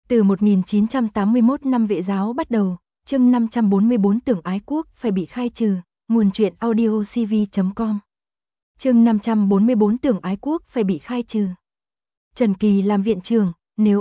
Từ 1981 năm Vệ giáo bắt đầu, chương 544 Tưởng ái quốc phải bị khai trừ, nguồn truyện audiocv.com. Chương 544 Tưởng ái quốc phải bị khai trừ. Trần Kỳ làm viện trưởng, nếu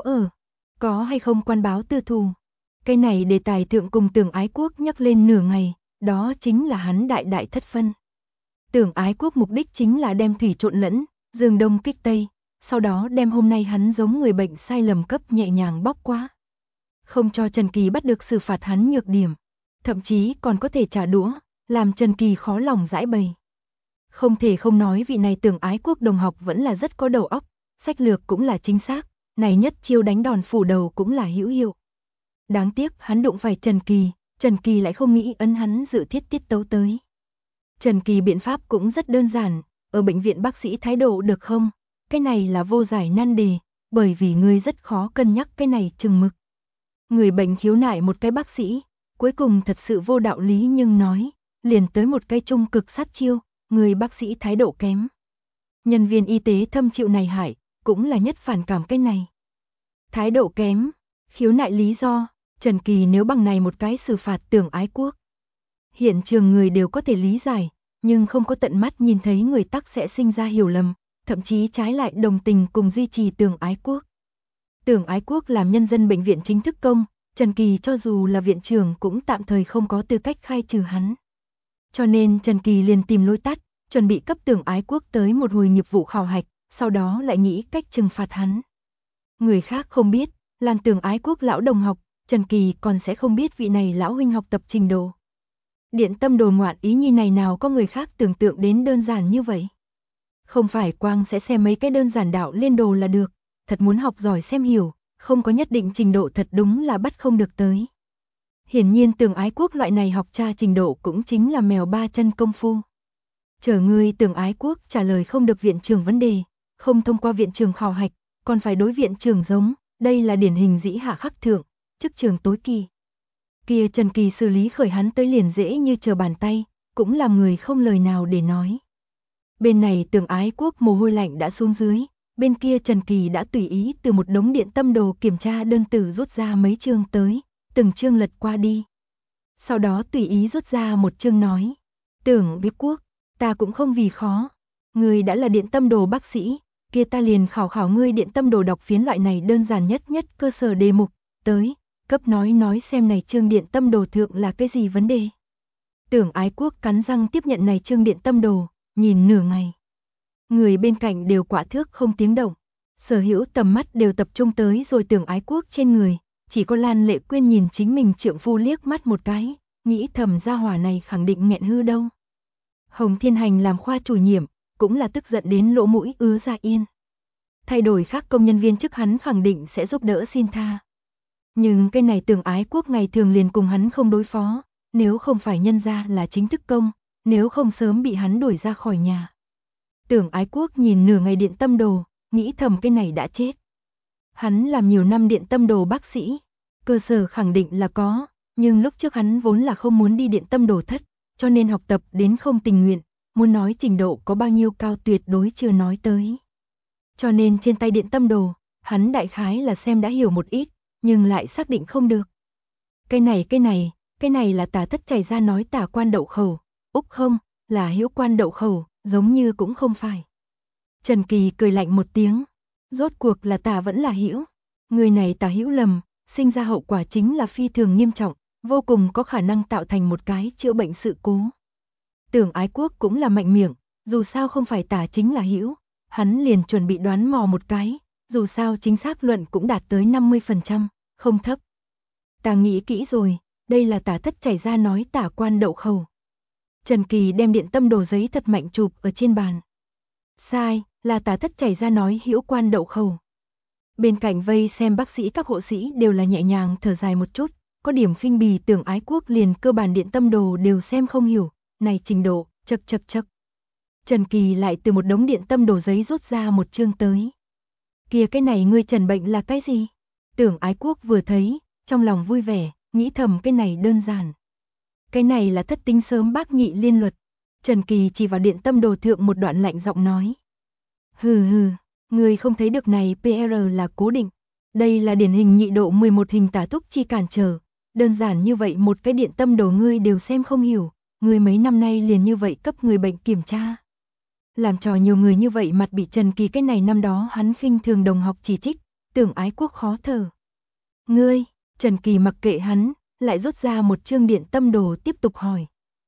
có hay không quan báo tư thù. Cái này đề tài thượng cùng Tưởng ái quốc nhắc lên nửa ngày, đó chính là hắn đại thất phân. Tưởng ái quốc mục đích chính là đem thủy trộn lẫn, dương đông kích tây, sau đó đem hôm nay hắn giống người bệnh sai lầm cấp nhẹ nhàng bóc qua. Không cho Trần Kỳ bắt được xử phạt hắn nhược điểm, thậm chí còn có thể trả đũa, làm Trần Kỳ khó lòng giải bày. Không thể không nói vị này Tưởng ái quốc đồng học vẫn là rất có đầu óc, sách lược cũng là chính xác, này nhất chiêu đánh đòn phủ đầu cũng là hữu hiệu. Đáng tiếc hắn đụng phải Trần Kỳ lại không nghĩ ấn hắn dự thiết tiết tấu tới. Trần Kỳ biện pháp cũng rất đơn giản, ở bệnh viện bác sĩ thái độ được không? Cái này là vô giải nan đề, bởi vì ngươi rất khó cân nhắc cái này chừng mực. Người bệnh khiếu nại một cái bác sĩ, cuối cùng thật sự vô đạo lý nhưng nói, liền tới một cái trung cực sát chiêu, người bác sĩ thái độ kém. Nhân viên y tế thâm chịu này hại, cũng là nhất phản cảm cái này. Thái độ kém, khiếu nại lý do, Trần Kỳ nếu bằng này một cái xử phạt Tưởng ái quốc. Hiện trường người đều có thể lý giải, nhưng không có tận mắt nhìn thấy người tắc sẽ sinh ra hiểu lầm, thậm chí trái lại đồng tình cùng duy trì Tưởng ái quốc. Tưởng ái quốc làm nhân dân bệnh viện chính thức công, Trần Kỳ cho dù là viện trưởng cũng tạm thời không có tư cách khai trừ hắn. Cho nên Trần Kỳ liền tìm lối tắt, chuẩn bị cấp Tưởng ái quốc tới một hồi nghiệp vụ khảo hạch, sau đó lại nghĩ cách trừng phạt hắn. Người khác không biết, làm Tưởng ái quốc lão đồng học, Trần Kỳ còn sẽ không biết vị này lão huynh học tập trình độ. Điện tâm đồ ngoạn ý nhi này nào có người khác tưởng tượng đến đơn giản như vậy. Không phải quang sẽ xem mấy cái đơn giản đạo liên đồ là được, thật muốn học giỏi xem hiểu, không có nhất định trình độ thật đúng là bắt không được tới. Hiển nhiên Tưởng ái quốc loại này học tra trình độ cũng chính là mèo ba chân công phu. Chờ ngươi Tưởng ái quốc trả lời không được viện trưởng vấn đề, không thông qua viện trưởng khảo hạch, còn phải đối viện trưởng giống, đây là điển hình dĩ hạ khắc thượng, chức trường tối kỳ. Kia Trần Kỳ xử lý khởi hắn tới liền dễ như trở bàn tay, cũng làm người không lời nào để nói. Bên này Tưởng ái quốc mồ hôi lạnh đã xuống dưới, bên kia Trần Kỳ đã tùy ý từ một đống điện tâm đồ kiểm tra đơn tử rút ra mấy chương tới, từng chương lật qua đi. Sau đó tùy ý rút ra một chương nói, Tưởng biết quốc, ta cũng không vì khó, ngươi đã là điện tâm đồ bác sĩ, kia ta liền khảo ngươi điện tâm đồ đọc phiến loại này đơn giản nhất cơ sở đề mục, tới, cấp nói xem này chương điện tâm đồ thượng là cái gì vấn đề. Tưởng ái quốc cắn răng tiếp nhận này chương điện tâm đồ, nhìn nửa ngày. Người bên cạnh đều quả thước không tiếng động, sở hữu tầm mắt đều tập trung tới rồi Tưởng ái quốc trên người, chỉ có Lan Lệ Quyên nhìn chính mình trượng phu liếc mắt một cái, nghĩ thầm gia hỏa này khẳng định nghẹn hư đâu. Hồng Thiên Hành làm khoa chủ nhiệm, cũng là tức giận đến lỗ mũi ứa ra yên. Thay đổi khác công nhân viên chức hắn khẳng định sẽ giúp đỡ xin tha. Nhưng cái này Tưởng ái quốc ngày thường liền cùng hắn không đối phó, nếu không phải nhân ra là chính thức công, nếu không sớm bị hắn đuổi ra khỏi nhà. Tưởng ái quốc nhìn nửa ngày điện tâm đồ, nghĩ thầm cái này đã chết. Hắn làm nhiều năm điện tâm đồ bác sĩ, cơ sở khẳng định là có, nhưng lúc trước hắn vốn là không muốn đi điện tâm đồ thất, cho nên học tập đến không tình nguyện, muốn nói trình độ có bao nhiêu cao tuyệt đối chưa nói tới. Cho nên trên tay điện tâm đồ, hắn đại khái là xem đã hiểu một ít, nhưng lại xác định không được. Cái này là tả thất chảy ra nói tả quan đậu khẩu, úc không, là hữu quan đậu khẩu, giống như cũng không phải. Trần Kỳ cười lạnh một tiếng, rốt cuộc là tả vẫn là hữu. Người này tả hữu lầm, sinh ra hậu quả chính là phi thường nghiêm trọng, vô cùng có khả năng tạo thành một cái chữa bệnh sự cố. Tưởng ái quốc cũng là mạnh miệng, dù sao không phải tả chính là hữu, hắn liền chuẩn bị đoán mò một cái, dù sao chính xác luận cũng đạt tới 50%, không thấp. Ta nghĩ kỹ rồi, đây là tả thất chảy ra nói tả quan đậu khẩu. Trần Kỳ đem điện tâm đồ giấy thật mạnh chụp ở trên bàn. Sai, là tả thất chảy ra nói hữu quan đậu khẩu. Bên cạnh vây xem bác sĩ các hộ sĩ đều là nhẹ nhàng thở dài một chút, có điểm khinh bỉ Tưởng ái quốc liền cơ bản điện tâm đồ đều xem không hiểu, này trình độ, chậc. Trần Kỳ lại từ một đống điện tâm đồ giấy rút ra một chương tới. Kìa cái này ngươi trần bệnh là cái gì? Tưởng ái quốc vừa thấy, trong lòng vui vẻ, nghĩ thầm cái này đơn giản. Cái này là thất tính sớm bác nhị liên luật. Trần Kỳ chỉ vào điện tâm đồ thượng một đoạn lạnh giọng nói. Hừ, ngươi không thấy được này PR là cố định. Đây là điển hình nhị độ 11 hình tả túc chi cản trở. Đơn giản như vậy một cái điện tâm đồ ngươi đều xem không hiểu, ngươi mấy năm nay liền như vậy cấp người bệnh kiểm tra. Làm trò nhiều người như vậy mặt bị Trần Kỳ cái này năm đó hắn khinh thường đồng học chỉ trích, Tưởng Ái Quốc khó thở. Ngươi, Trần Kỳ mặc kệ hắn, lại rút ra một chương điện tâm đồ tiếp tục hỏi.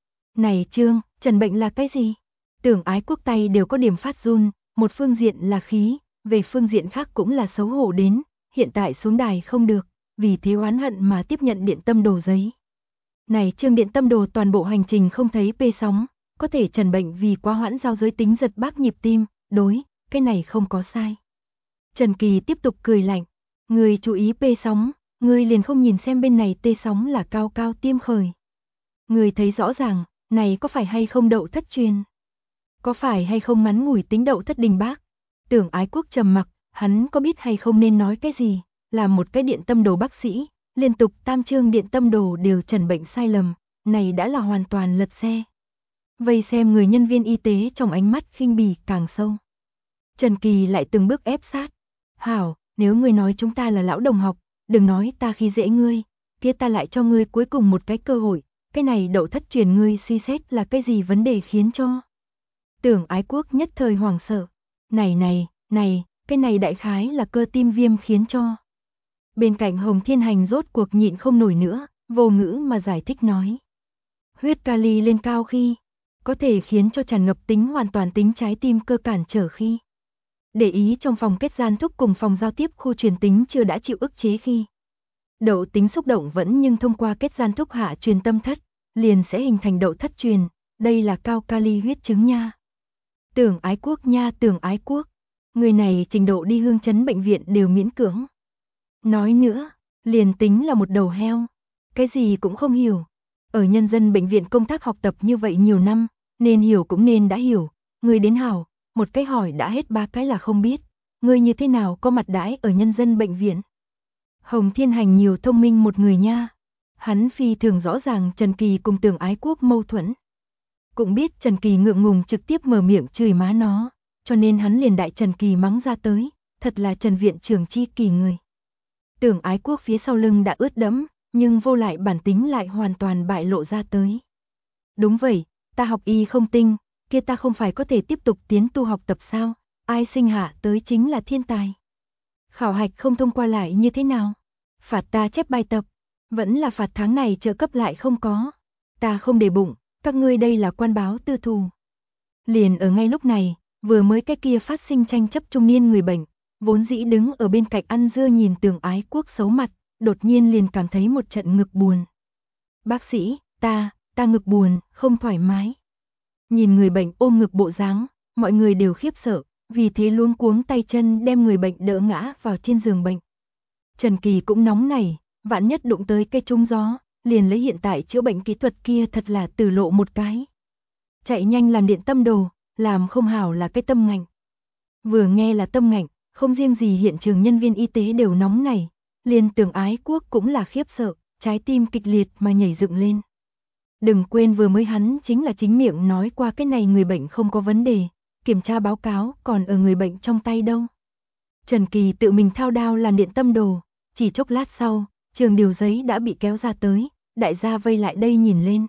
Này Trương, trần bệnh là cái gì? Tưởng Ái Quốc tay đều có điểm phát run, một phương diện là khí, về phương diện khác cũng là xấu hổ đến, hiện tại xuống đài không được, vì thế oán hận mà tiếp nhận điện tâm đồ giấy. Này Trương điện tâm đồ toàn bộ hành trình không thấy p sóng, có thể trần bệnh vì quá hoãn giao giới tính giật bác nhịp tim, đối, cái này không có sai. Trần Kỳ tiếp tục cười lạnh, ngươi chú ý p sóng, ngươi liền không nhìn xem bên này t sóng là cao cao tiêm khởi. Ngươi thấy rõ ràng, này có phải hay không đậu thất truyền? Có phải hay không ngắn ngủi tính đậu thất đình bác? Tưởng Ái Quốc trầm mặc, hắn có biết hay không nên nói cái gì, làm một cái điện tâm đồ bác sĩ, liên tục tam chương điện tâm đồ đều trần bệnh sai lầm, này đã là hoàn toàn lật xe. Vây xem người nhân viên y tế trong ánh mắt khinh bỉ càng sâu. Trần Kỳ lại từng bước ép sát. Hảo, nếu ngươi nói chúng ta là lão đồng học, đừng nói ta khi dễ ngươi, kia ta lại cho ngươi cuối cùng một cái cơ hội, cái này đậu thất truyền ngươi suy xét là cái gì vấn đề khiến cho. Tưởng Ái Quốc nhất thời hoảng sợ. Này, cái này đại khái là cơ tim viêm khiến cho. Bên cạnh Hồng Thiên Hành rốt cuộc nhịn không nổi nữa, vô ngữ mà giải thích nói. Huyết kali lên cao khi, có thể khiến cho tràn ngập tính hoàn toàn tính trái tim cơ cản trở khi. Để ý trong phòng kết gian thúc cùng phòng giao tiếp khu truyền tính chưa đã chịu ức chế khi. Đậu tính xúc động vẫn nhưng thông qua kết gian thúc hạ truyền tâm thất, liền sẽ hình thành đậu thất truyền, đây là cao kali huyết chứng nha. Tưởng Ái Quốc nha, Tưởng Ái Quốc, người này trình độ đi Hương Chấn bệnh viện đều miễn cưỡng. Nói nữa, liền tính là một đầu heo, cái gì cũng không hiểu. Ở nhân dân bệnh viện công tác học tập như vậy nhiều năm, nên hiểu cũng nên đã hiểu, người đến hảo, một cái hỏi đã hết ba cái là không biết, người như thế nào có mặt đãi ở nhân dân bệnh viện. Hồng Thiên Hành nhiều thông minh một người nha, hắn phi thường rõ ràng Trần Kỳ cùng Tưởng Ái Quốc mâu thuẫn. Cũng biết Trần Kỳ ngượng ngùng trực tiếp mở miệng chửi má nó, cho nên hắn liền đại Trần Kỳ mắng ra tới, thật là Trần viện trưởng chi kỳ người. Tưởng Ái Quốc phía sau lưng đã ướt đẫm, nhưng vô lại bản tính lại hoàn toàn bại lộ ra tới. Đúng vậy, ta học y không tinh, kia ta không phải có thể tiếp tục tiến tu học tập sao, ai sinh hạ tới chính là thiên tài. Khảo hạch không thông qua lại như thế nào? Phạt ta chép bài tập, vẫn là phạt tháng này trợ cấp lại không có. Ta không để bụng, các ngươi đây là quan báo tư thù. Liền ở ngay lúc này, vừa mới cái kia phát sinh tranh chấp trung niên người bệnh, vốn dĩ đứng ở bên cạnh ăn dưa nhìn Tưởng Ái Quốc xấu mặt, đột nhiên liền cảm thấy một trận ngực buồn. Bác sĩ, ta ngực buồn, không thoải mái. Nhìn người bệnh ôm ngực bộ dáng, mọi người đều khiếp sợ, vì thế luống cuống tay chân đem người bệnh đỡ ngã vào trên giường bệnh. Trần Kỳ cũng nóng nảy, vạn nhất đụng tới cây trúng gió, liền lấy hiện tại chữa bệnh kỹ thuật kia thật là tử lộ một cái. Chạy nhanh làm điện tâm đồ, làm không hảo là cái tâm ngạnh. Vừa nghe là tâm ngạnh, không riêng gì hiện trường nhân viên y tế đều nóng nảy, liền Tưởng Ái Quốc cũng là khiếp sợ, trái tim kịch liệt mà nhảy dựng lên. Đừng quên vừa mới hắn chính là chính miệng nói qua cái này người bệnh không có vấn đề, kiểm tra báo cáo còn ở người bệnh trong tay đâu. Trần Kỳ tự mình thao đao làm điện tâm đồ, chỉ chốc lát sau, trường điều giấy đã bị kéo ra tới, đại gia vây lại đây nhìn lên.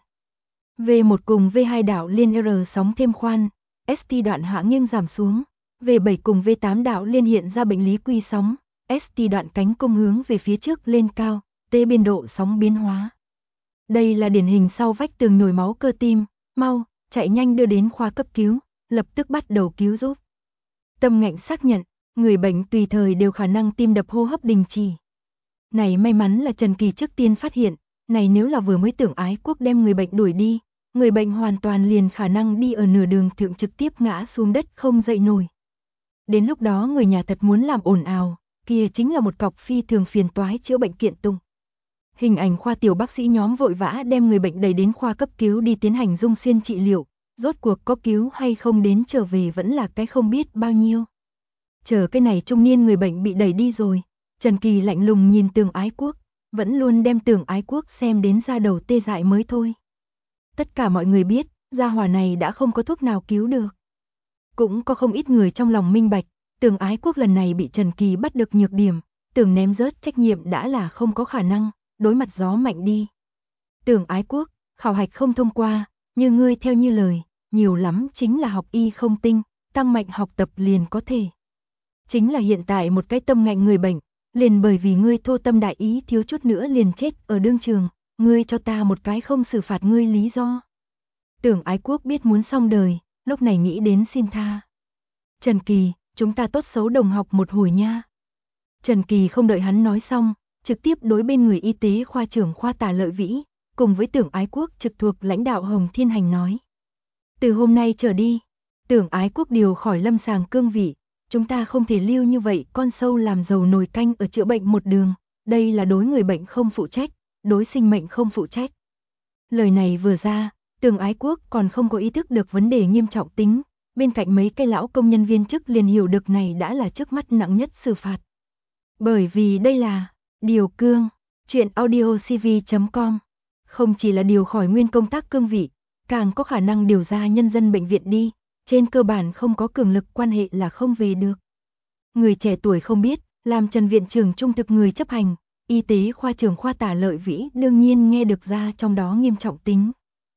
V1 cùng V2 đạo liên R sóng thêm khoan, ST đoạn hạ nghiêng giảm xuống, V7 cùng V8 đạo liên hiện ra bệnh lý quy sóng, ST đoạn cánh công hướng về phía trước lên cao, T biên độ sóng biến hóa. Đây là điển hình sau vách tường nhồi máu cơ tim, mau, chạy nhanh đưa đến khoa cấp cứu, lập tức bắt đầu cứu giúp. Tâm ngạnh xác nhận, người bệnh tùy thời đều khả năng tim đập hô hấp đình chỉ. Này may mắn là Trần Kỳ trước tiên phát hiện, này nếu là vừa mới Tưởng Ái Quốc đem người bệnh đuổi đi, người bệnh hoàn toàn liền khả năng đi ở nửa đường thượng trực tiếp ngã xuống đất không dậy nổi. Đến lúc đó người nhà thật muốn làm ồn ào, kia chính là một cọc phi thường phiền toái chữa bệnh kiện tụng. Hình ảnh khoa tiểu bác sĩ nhóm vội vã đem người bệnh đẩy đến khoa cấp cứu đi tiến hành dung xuyên trị liệu, rốt cuộc có cứu hay không đến trở về vẫn là cái không biết bao nhiêu. Chờ cái này trung niên người bệnh bị đẩy đi rồi, Trần Kỳ lạnh lùng nhìn Tưởng Ái Quốc, vẫn luôn đem Tưởng Ái Quốc xem đến da đầu tê dại mới thôi. Tất cả mọi người biết, gia hỏa này đã không có thuốc nào cứu được. Cũng có không ít người trong lòng minh bạch, Tưởng Ái Quốc lần này bị Trần Kỳ bắt được nhược điểm, Tưởng ném rớt trách nhiệm đã là không có khả năng, đối mặt gió mạnh đi. Tưởng Ái Quốc, khảo hạch không thông qua, như ngươi theo như lời, nhiều lắm chính là học y không tinh, tăng mạnh học tập liền có thể. Chính là hiện tại một cái tâm ngạnh người bệnh, liền bởi vì ngươi thô tâm đại ý thiếu chút nữa liền chết ở đương trường, ngươi cho ta một cái không xử phạt ngươi lý do. Tưởng Ái Quốc biết muốn xong đời, lúc này nghĩ đến xin tha. Trần Kỳ, chúng ta tốt xấu đồng học một hồi nha. Trần Kỳ không đợi hắn nói xong, trực tiếp đối bên người y tế khoa trưởng khoa Tả Lợi Vĩ, cùng với Tưởng Ái Quốc trực thuộc lãnh đạo Hồng Thiên Hành nói. Từ hôm nay trở đi, Tưởng Ái Quốc điều khỏi lâm sàng cương vị, chúng ta không thể lưu như vậy con sâu làm dầu nồi canh ở chữa bệnh một đường, đây là đối người bệnh không phụ trách, đối sinh mệnh không phụ trách. Lời này vừa ra, Tưởng Ái Quốc còn không có ý thức được vấn đề nghiêm trọng tính, bên cạnh mấy cái lão công nhân viên chức liền hiểu được này đã là trước mắt nặng nhất xử phạt. Bởi vì đây là điều cương, chuyện audiocv.com, không chỉ là điều khỏi nguyên công tác cương vị, càng có khả năng điều ra nhân dân bệnh viện đi, trên cơ bản không có cường lực quan hệ là không về được. Người trẻ tuổi không biết, làm Trần viện trưởng trung thực người chấp hành, y tế khoa trưởng khoa Tả Lợi Vĩ đương nhiên nghe được ra trong đó nghiêm trọng tính.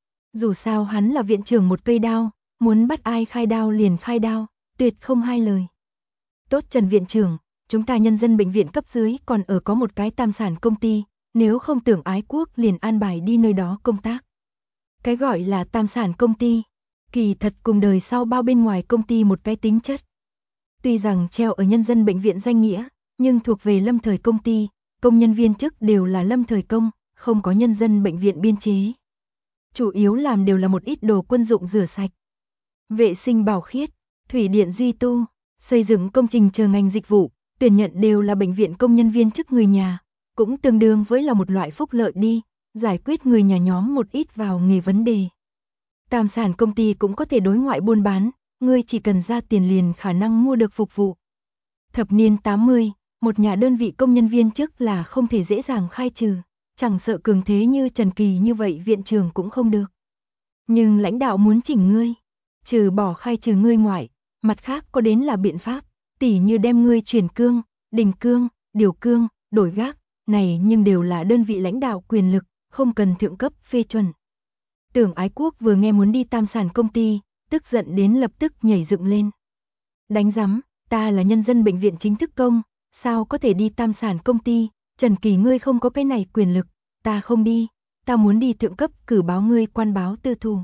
Dù sao hắn là viện trưởng một cây đao, muốn bắt ai khai đao liền khai đao, tuyệt không hai lời. Tốt Trần viện trưởng, chúng ta nhân dân bệnh viện cấp dưới còn ở có một cái tam sản công ty, nếu không Tưởng Ái Quốc liền an bài đi nơi đó công tác. Cái gọi là tam sản công ty, kỳ thật cùng đời sau bao bên ngoài công ty một cái tính chất. Tuy rằng treo ở nhân dân bệnh viện danh nghĩa, nhưng thuộc về lâm thời công ty, công nhân viên chức đều là lâm thời công, không có nhân dân bệnh viện biên chế. Chủ yếu làm đều là một ít đồ quân dụng rửa sạch, vệ sinh bảo khiết, thủy điện duy tu, xây dựng công trình chờ ngành dịch vụ, tuyển nhận đều là bệnh viện công nhân viên chức người nhà, cũng tương đương với là một loại phúc lợi đi, giải quyết người nhà nhóm một ít vào nghề vấn đề. Tam sản công ty cũng có thể đối ngoại buôn bán, ngươi chỉ cần ra tiền liền khả năng mua được phục vụ. Thập niên 80, một nhà đơn vị công nhân viên chức là không thể dễ dàng khai trừ, chẳng sợ cường thế như Trần Kỳ như vậy viện trưởng cũng không được. Nhưng lãnh đạo muốn chỉnh ngươi, trừ bỏ khai trừ ngươi ngoại, mặt khác có đến là biện pháp, tỉ như đem ngươi chuyển cương, đình cương, điều cương, đổi gác, này nhưng đều là đơn vị lãnh đạo quyền lực, không cần thượng cấp phê chuẩn. Tưởng Ái Quốc vừa nghe muốn đi tam sản công ty, tức giận đến lập tức nhảy dựng lên. Đánh rắm, ta là nhân dân bệnh viện chính thức công, sao có thể đi tam sản công ty, Trần Kỳ ngươi không có cái này quyền lực, ta không đi, ta muốn đi thượng cấp cử báo ngươi quan báo tư thù.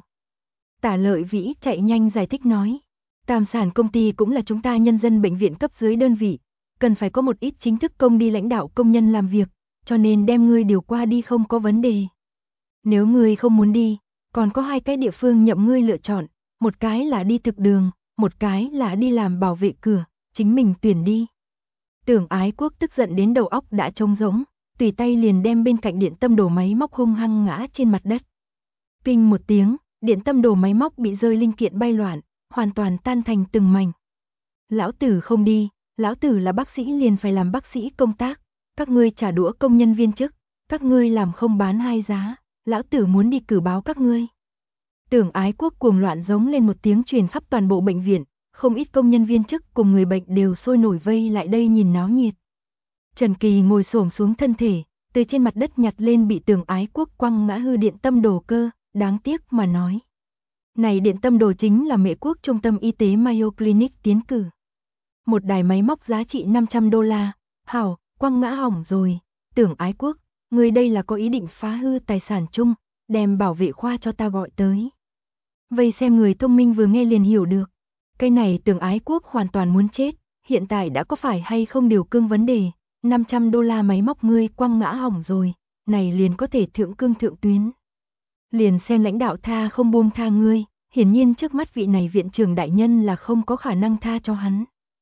Tả Lợi Vĩ chạy nhanh giải thích nói, tam sản công ty cũng là chúng ta nhân dân bệnh viện cấp dưới đơn vị, cần phải có một ít chính thức công đi lãnh đạo công nhân làm việc, cho nên đem ngươi điều qua đi không có vấn đề. Nếu ngươi không muốn đi, còn có hai cái địa phương nhậm ngươi lựa chọn, một cái là đi thực đường, một cái là đi làm bảo vệ cửa, chính mình tuyển đi. Tưởng Ái Quốc tức giận đến đầu óc đã trống rỗng, tùy tay liền đem bên cạnh điện tâm đồ máy móc hung hăng ngã trên mặt đất. Kinh một tiếng, điện tâm đồ máy móc bị rơi linh kiện bay loạn, hoàn toàn tan thành từng mảnh. Lão tử không đi, lão tử là bác sĩ liền phải làm bác sĩ công tác, các ngươi trả đũa công nhân viên chức, các ngươi làm không bán hai giá, lão tử muốn đi cử báo các ngươi. Tưởng Ái Quốc cuồng loạn giống lên một tiếng truyền khắp toàn bộ bệnh viện, không ít công nhân viên chức cùng người bệnh đều sôi nổi vây lại đây nhìn náo nhiệt. Trần Kỳ ngồi xổm xuống thân thể, từ trên mặt đất nhặt lên bị Tưởng Ái Quốc quăng ngã hư điện tâm đồ cơ, đáng tiếc mà nói. Này điện tâm đồ chính là Mễ Quốc trung tâm y tế Mayo Clinic tiến cử. Một đài máy móc giá trị $500, hảo, quăng ngã hỏng rồi, Tưởng Ái Quốc, người đây là có ý định phá hư tài sản chung, đem bảo vệ khoa cho ta gọi tới. Vây xem người thông minh vừa nghe liền hiểu được, cái này Tưởng Ái Quốc hoàn toàn muốn chết, hiện tại đã có phải hay không điều cương vấn đề, $500 máy móc ngươi quăng ngã hỏng rồi, này liền có thể thượng cương thượng tuyến. Liền xem lãnh đạo tha không buông tha ngươi, hiển nhiên trước mắt vị này viện trưởng đại nhân là không có khả năng tha cho hắn.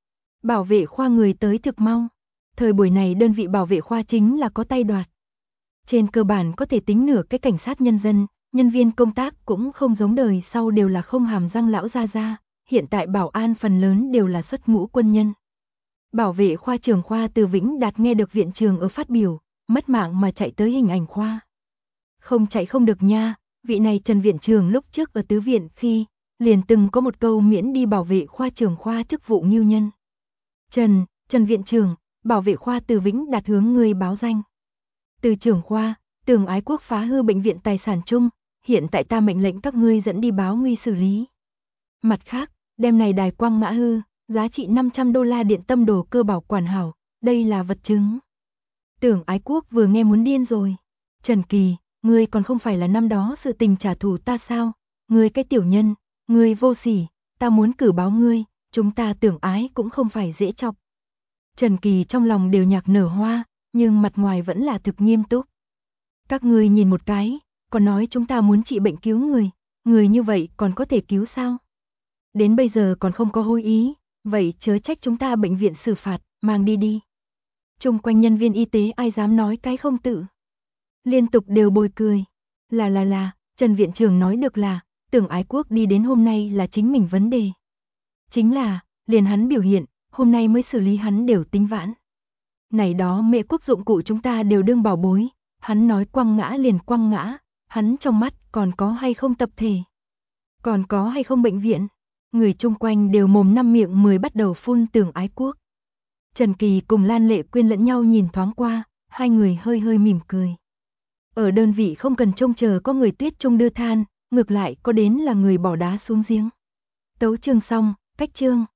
Bảo vệ khoa người tới thực mau, thời buổi này đơn vị bảo vệ khoa chính là có tay đoạt. Trên cơ bản có thể tính nửa cái cảnh sát nhân dân, nhân viên công tác cũng không giống đời sau đều là không hàm răng lão gia gia, hiện tại bảo an phần lớn đều là xuất ngũ quân nhân. Bảo vệ khoa trưởng khoa Từ Vĩnh Đạt nghe được viện trưởng ở phát biểu, mất mạng mà chạy tới hình ảnh khoa. Không chạy không được nha, vị này Trần viện trưởng lúc trước ở tứ viện khi, liền từng có một câu miễn đi bảo vệ khoa trưởng khoa chức vụ ngưu nhân. Trần viện trưởng, bảo vệ khoa Từ Vĩnh Đạt hướng ngươi báo danh. Từ trưởng khoa, Tưởng Ái Quốc phá hư bệnh viện tài sản chung, hiện tại ta mệnh lệnh các ngươi dẫn đi báo nguy xử lý. Mặt khác, đem này đài quang mã hư, giá trị $500 điện tâm đồ cơ bảo quản hảo, đây là vật chứng. Tưởng Ái Quốc vừa nghe muốn điên rồi. Trần Kỳ, ngươi còn không phải là năm đó sự tình trả thù ta sao? Ngươi cái tiểu nhân, ngươi vô sỉ, ta muốn cử báo ngươi, chúng ta Tưởng Ái cũng không phải dễ chọc. Trần Kỳ trong lòng đều nhạc nở hoa, nhưng mặt ngoài vẫn là thực nghiêm túc. Các ngươi nhìn một cái, còn nói chúng ta muốn trị bệnh cứu người như vậy còn có thể cứu sao? Đến bây giờ còn không có hối ý, vậy chớ trách chúng ta bệnh viện xử phạt, mang đi đi. Chung quanh nhân viên y tế ai dám nói cái không tự. Liên tục đều bồi cười. Là, Trần viện trưởng nói được là, Tưởng Ái Quốc đi đến hôm nay là chính mình vấn đề. Chính là, liền hắn biểu hiện, hôm nay mới xử lý hắn đều tính vãn. Này đó mẹ quốc dụng cụ chúng ta đều đương bảo bối, hắn nói quăng ngã liền quăng ngã, hắn trong mắt còn có hay không tập thể, còn có hay không bệnh viện, người chung quanh đều mồm năm miệng 10 bắt đầu phun Tưởng Ái Quốc. Trần Kỳ cùng Lan Lệ Quyên lẫn nhau nhìn thoáng qua, hai người hơi hơi mỉm cười. Ở đơn vị không cần trông chờ có người tuyết trung đưa than, ngược lại có đến là người bỏ đá xuống giếng. Tấu chương xong, cách chương.